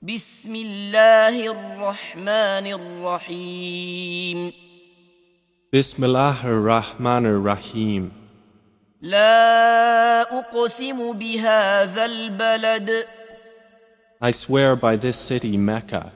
بسم الله الرحمن الرحيم Bismillah ar-Rahman ar-Rahim. لا أقسم بهذا البلد I swear by this city, Mecca,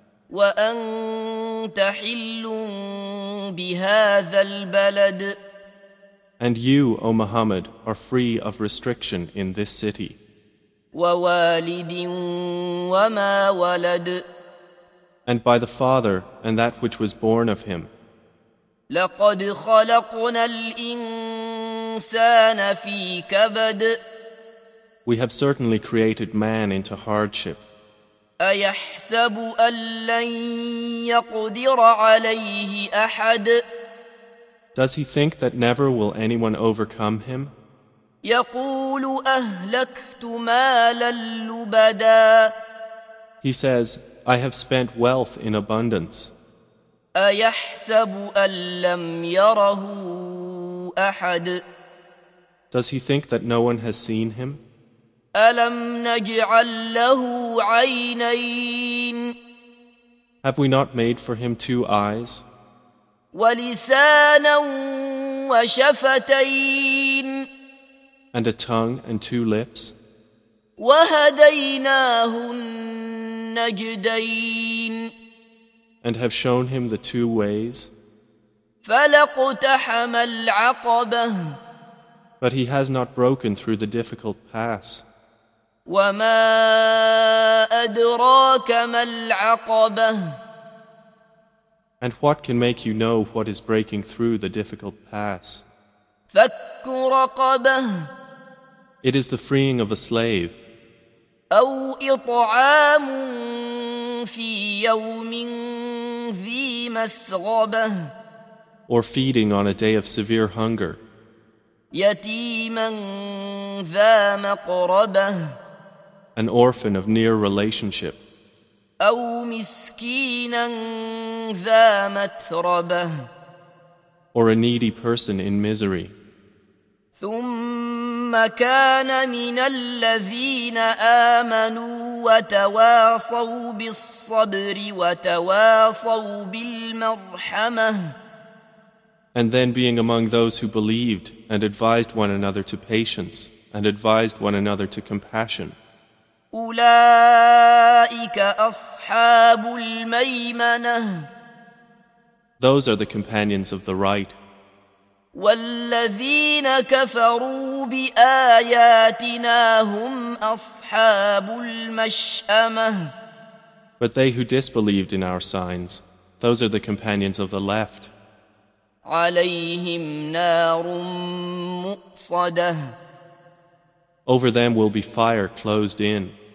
وأنت حل بهذا البلد and you, O Muhammad, are free of restriction in this city, ووالد وما ولد and by the Father and that which was born of him. لقد خلقنا الإنسان في كبد We have certainly created man into hardship. أيحسب أن لن يقدر عليه أحد Does he think that never will anyone overcome him? يقول أهلكت مالا لبدا He says, I have spent wealth in abundance. أيحسب أن لم يره أحد Does he think that no one has seen him? ألم نجعل له عينين Have we not made for him 2 eyes, ولسانا وشفتين and a tongue and 2 lips? وهديناه النجدين And have shown him the 2 ways? فلاقتحم العقبة But he has not broken through the difficult pass. وما أدراك ما العقبة And what can make you know what is breaking through the difficult pass? فك رقبة It is the freeing of a slave, أو إطعام في يوم ذي مسغبة or feeding on a day of severe hunger, يتيما ذا مقربة an orphan of near relationship, أو مسكينا ذا متربة or a needy person in misery. ثم كان من الذين آمنوا وتواصوا بالصبر وتواصوا بالمرحمة And then being among those who believed and advised one another to patience and advised one another to compassion. أولئك أصحاب الميمنة Those are the companions of the right. والذين كفروا بآياتنا هم أصحاب المشأمة But they who disbelieved in our signs, those are the companions of the left. عليهم نار مؤصدة Over them will be fire closed in.